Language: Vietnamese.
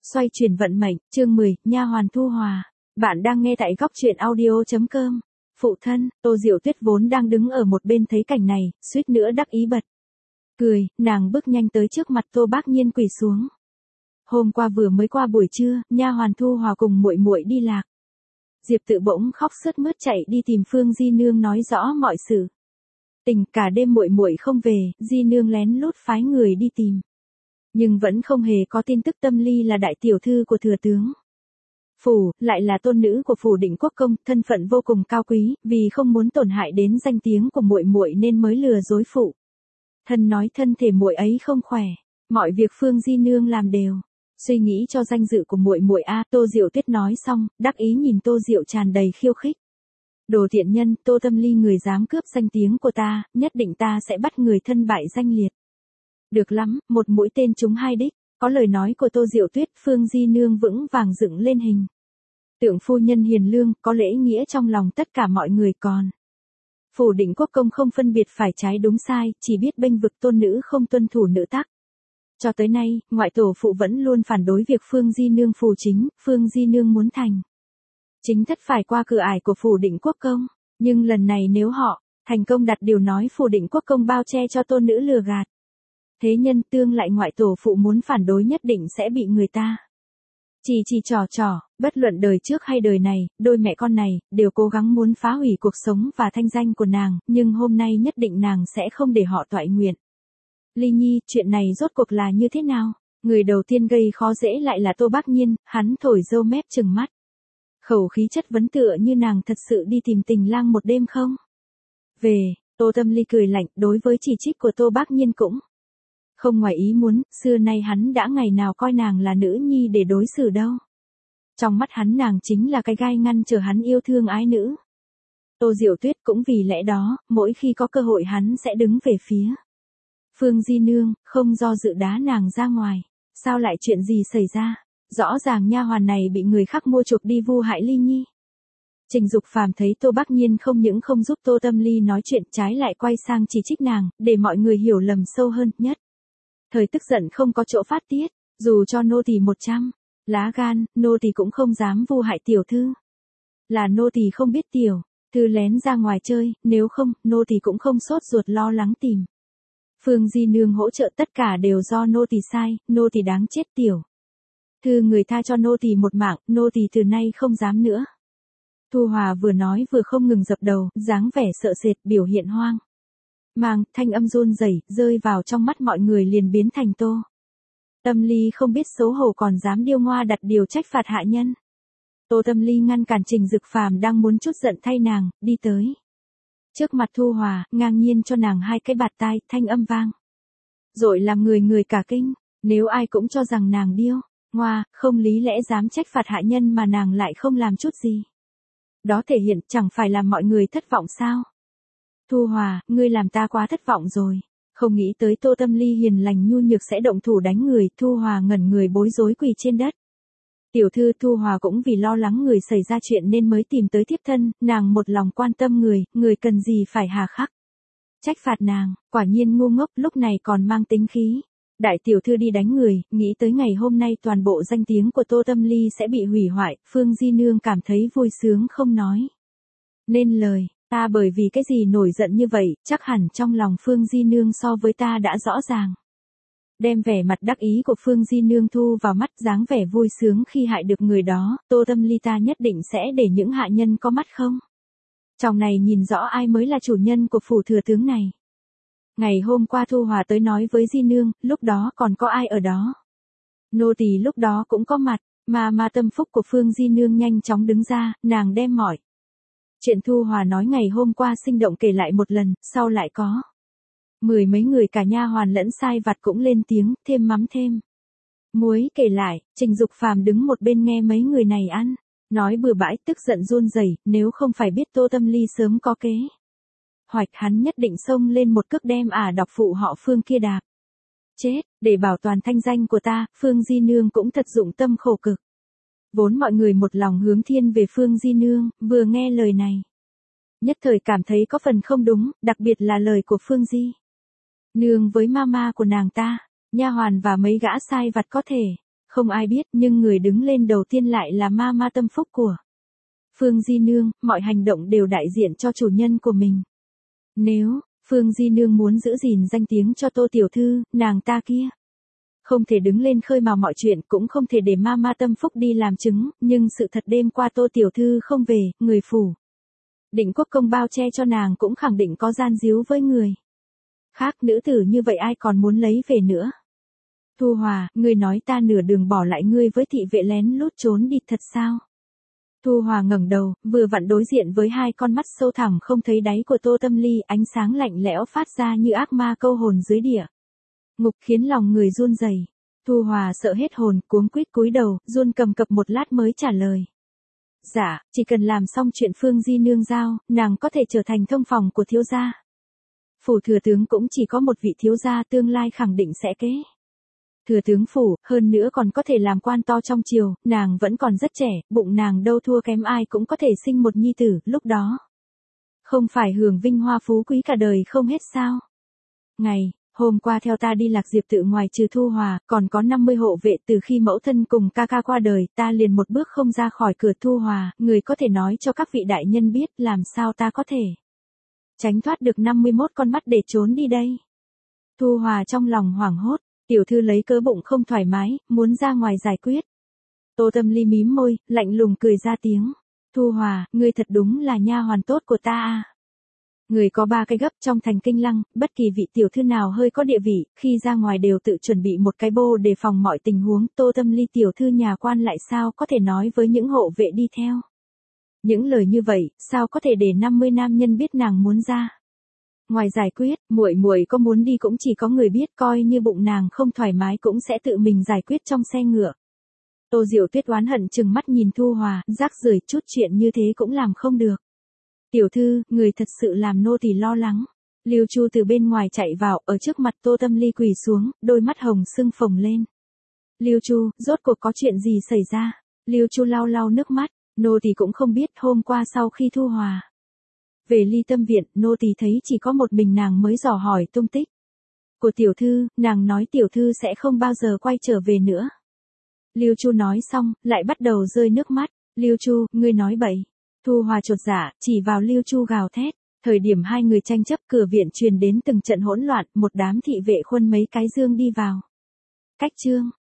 Xoay chuyển vận mệnh, chương 10, nha hoàn Thu Hòa. Bạn đang nghe tại góc truyện audio.com. Phụ thân, Tô Diệu Tuyết vốn đang đứng ở một bên thấy cảnh này, suýt nữa đắc ý bật cười, nàng bước nhanh tới trước mặt Tô Bác Nhiên quỳ xuống. Hôm qua vừa mới qua buổi trưa, nha hoàn Thu Hòa cùng muội muội đi lạc. Diệp Tự bỗng khóc sướt mướt chạy đi tìm Phương Di Nương nói rõ mọi sự. Tình cả đêm muội muội không về, Di Nương lén lút phái người đi tìm. Nhưng vẫn không hề có tin tức Tâm Ly là đại tiểu thư của thừa tướng. Phủ, lại là tôn nữ của phủ Định Quốc công, thân phận vô cùng cao quý, vì không muốn tổn hại đến danh tiếng của muội muội nên mới lừa dối phụ. Thân nói thân thể muội ấy không khỏe, mọi việc Phương Di Nương làm đều. Suy nghĩ cho danh dự của muội muội a, Tô Diệu Tuyết nói xong, đắc ý nhìn Tô Diệu tràn đầy khiêu khích. Đồ thiện nhân, Tô Tâm Ly người dám cướp danh tiếng của ta, nhất định ta sẽ bắt người thân bại danh liệt. Được lắm, một mũi tên trúng hai đích, có lời nói của Tô Diệu Tuyết, Phương Di Nương vững vàng dựng lên hình tượng phu nhân hiền lương, có lễ nghĩa trong lòng tất cả mọi người còn. Phủ Định Quốc công không phân biệt phải trái đúng sai, chỉ biết bênh vực tôn nữ không tuân thủ nữ tắc. Cho tới nay, ngoại tổ phụ vẫn luôn phản đối việc Phương Di Nương phù chính, Phương Di Nương muốn thành chính thất phải qua cửa ải của phủ Định Quốc công, nhưng lần này nếu họ thành công đặt điều nói phủ Định Quốc công bao che cho tôn nữ lừa gạt. Thế nhân tương lại ngoại tổ phụ muốn phản đối nhất định sẽ bị người ta chỉ trò, bất luận đời trước hay đời này, đôi mẹ con này, đều cố gắng muốn phá hủy cuộc sống và thanh danh của nàng, nhưng hôm nay nhất định nàng sẽ không để họ toại nguyện. Ly Nhi, chuyện này rốt cuộc là như thế nào? Người đầu tiên gây khó dễ lại là Tô Bác Nhiên, hắn thổi râu mép trừng mắt. Khẩu khí chất vấn tựa như nàng thật sự đi tìm tình lang một đêm không? Về, Tô Tâm Ly cười lạnh, đối với chỉ trích của Tô Bác Nhiên cũng không ngoài ý muốn, xưa nay hắn đã ngày nào coi nàng là nữ nhi để đối xử đâu. Trong mắt hắn nàng chính là cái gai ngăn trở hắn yêu thương ái nữ. Tô Diệu Tuyết cũng vì lẽ đó, mỗi khi có cơ hội hắn sẽ đứng về phía Phương Di Nương, không do dự đá nàng ra ngoài. Sao lại chuyện gì xảy ra? Rõ ràng nha hoàn này bị người khác mua chuộc đi vu hại Ly Nhi. Trình Dục Phàm thấy Tô Bác Nhiên không những không giúp Tô Tâm Ly nói chuyện, trái lại quay sang chỉ trích nàng, để mọi người hiểu lầm sâu hơn, nhất thời tức giận không có chỗ phát tiết, dù cho nô tỳ 100 lá gan, nô tỳ cũng không dám vu hại tiểu thư. Là nô tỳ không biết tiểu thư lén ra ngoài chơi, nếu không, nô tỳ cũng không sốt ruột lo lắng tìm Phương Di Nương hỗ trợ, tất cả đều do nô tỳ sai, nô tỳ đáng chết tiểu thư người tha cho nô tỳ một mạng, nô tỳ từ nay không dám nữa. Thu Hòa vừa nói vừa không ngừng dập đầu, dáng vẻ sợ sệt, biểu hiện hoang mang, thanh âm run rẩy, rơi vào trong mắt mọi người liền biến thành Tô Tâm Ly không biết xấu hổ còn dám điêu ngoa đặt điều trách phạt hạ nhân. Tô Tâm Ly ngăn cản Trình Dực Phàm đang muốn chút giận thay nàng, đi tới trước mặt Thu Hòa, ngang nhiên cho nàng hai cái bạt tai, thanh âm vang rồi làm người cả kinh. Nếu ai cũng cho rằng nàng điêu ngoa, không lý lẽ dám trách phạt hạ nhân mà nàng lại không làm chút gì. Đó thể hiện chẳng phải làm mọi người thất vọng sao? Thu Hòa, ngươi làm ta quá thất vọng rồi. Không nghĩ tới Tô Tâm Ly hiền lành nhu nhược sẽ động thủ đánh người, Thu Hòa ngẩn người bối rối quỳ trên đất. Tiểu thư, Thu Hòa cũng vì lo lắng người xảy ra chuyện nên mới tìm tới thiếp thân, nàng một lòng quan tâm người cần gì phải hà khắc trách phạt nàng, quả nhiên ngu ngốc, lúc này còn mang tính khí. Đại tiểu thư đi đánh người, nghĩ tới ngày hôm nay toàn bộ danh tiếng của Tô Tâm Ly sẽ bị hủy hoại, Phương Di Nương cảm thấy vui sướng không nói nên lời. Ta bởi vì cái gì nổi giận như vậy, chắc hẳn trong lòng Phương Di Nương so với ta đã rõ ràng. Đem vẻ mặt đắc ý của Phương Di Nương thu vào mắt, dáng vẻ vui sướng khi hại được người đó, Tô Tâm Ly ta nhất định sẽ để những hạ nhân có mắt không trong này nhìn rõ ai mới là chủ nhân của phủ thừa tướng này. Ngày hôm qua Thu Hòa tới nói với Di Nương, lúc đó còn có ai ở đó? Nô tỳ lúc đó cũng có mặt, mà tâm phúc của Phương Di Nương nhanh chóng đứng ra, nàng đem mọi chuyện Thu Hòa nói ngày hôm qua sinh động kể lại một lần, sau lại có mười mấy người cả nha hoàn lẫn sai vặt cũng lên tiếng, thêm mắm thêm muối kể lại. Trình Dục Phàm đứng một bên nghe mấy người này ăn nói bừa bãi, tức giận run rẩy, nếu không phải biết Tô Tâm Ly sớm có kế hoạch, hắn nhất định xông lên một cước đem đọc phụ họ Phương kia đạp chết. Để bảo toàn thanh danh của ta, Phương Di Nương cũng thật dụng tâm khổ cực. Vốn mọi người một lòng hướng thiên về Phương Di Nương, vừa nghe lời này nhất thời cảm thấy có phần không đúng, đặc biệt là lời của Phương Di Nương với mama của nàng ta, nha hoàn và mấy gã sai vặt có thể Không ai biết, nhưng người đứng lên đầu tiên lại là ma tâm phúc của Phương Di Nương, mọi hành động đều đại diện cho chủ nhân của mình. Nếu Phương Di Nương muốn giữ gìn danh tiếng cho Tô tiểu thư, nàng ta kia không thể đứng lên khơi mào mọi chuyện, cũng không thể để ma tâm phúc đi làm chứng, nhưng sự thật đêm qua Tô tiểu thư không về, người phủ Định Quốc công bao che cho nàng cũng khẳng định có gian díu với người khác, nữ tử như vậy ai còn muốn lấy về nữa. Thu Hòa, ngươi nói ta nửa đường bỏ lại ngươi với thị vệ lén lút trốn đi thật sao? Thu Hòa ngẩng đầu, vừa vặn đối diện với hai con mắt sâu thẳm không thấy đáy của Tô Tâm Ly, ánh sáng lạnh lẽo phát ra như ác ma câu hồn dưới địa ngục, khiến lòng người run rẩy. Thu Hòa sợ hết hồn, cuống quýt cúi đầu, run cầm cập một lát mới trả lời. Dạ, chỉ cần làm xong chuyện Phương Di Nương giao, nàng có thể trở thành thông phòng của thiếu gia. Phủ thừa tướng cũng chỉ có một vị thiếu gia, tương lai khẳng định sẽ kế thừa tướng phủ, hơn nữa còn có thể làm quan to trong triều, nàng vẫn còn rất trẻ, bụng nàng đâu thua kém ai cũng có thể sinh một nhi tử, lúc đó không phải hưởng vinh hoa phú quý cả đời không hết sao? Hôm qua theo ta đi Lạc Diệp tự, ngoài trừ Thu Hòa, còn có 50 hộ vệ, từ khi mẫu thân cùng ca ca qua đời, ta liền một bước không ra khỏi cửa. Thu Hòa, người có thể nói cho các vị đại nhân biết, làm sao ta có thể tránh thoát được 51 con mắt để trốn đi đây? Thu Hòa trong lòng hoảng hốt, tiểu thư lấy cớ bụng không thoải mái, muốn ra ngoài giải quyết. Tô Tâm Ly mím môi, lạnh lùng cười ra tiếng. Thu Hòa, ngươi thật đúng là nha hoàn tốt của ta à. Người có 3 cái gấp trong thành Kinh Lăng, bất kỳ vị tiểu thư nào hơi có địa vị, khi ra ngoài đều tự chuẩn bị một cái bô để phòng mọi tình huống. Tô Tâm Ly tiểu thư nhà quan lại sao có thể nói với những hộ vệ đi theo những lời như vậy, sao có thể để 50 nam nhân biết nàng muốn ra ngoài giải quyết? Muội có muốn đi cũng chỉ có người biết, coi như bụng nàng không thoải mái cũng sẽ tự mình giải quyết trong xe ngựa. Tô Diệu Tuyết oán hận trừng mắt nhìn Thu Hòa, rác rưởi, chút chuyện như thế cũng làm không được. Tiểu thư, người thật sự làm nô tỳ lo lắng. Lưu Chu từ bên ngoài chạy vào, ở trước mặt Tô Tâm Ly quỳ xuống, đôi mắt hồng sưng phồng lên. Lưu Chu, rốt cuộc có chuyện gì xảy ra? Lưu Chu lau lau nước mắt, nô tỳ cũng không biết. Hôm qua sau khi Thu Hòa về Ly Tâm viện, nô tỳ thấy chỉ có một mình nàng mới dò hỏi tung tích của tiểu thư, nàng nói tiểu thư sẽ không bao giờ quay trở về nữa. Lưu Chu nói xong, lại bắt đầu rơi nước mắt. Lưu Chu, ngươi nói bậy. Thu Hòa chột dạ, chỉ vào Lưu Chu gào thét. Thời điểm hai người tranh chấp, cửa viện truyền đến từng trận hỗn loạn, một đám thị vệ khuân mấy cái dương đi vào. Cách chương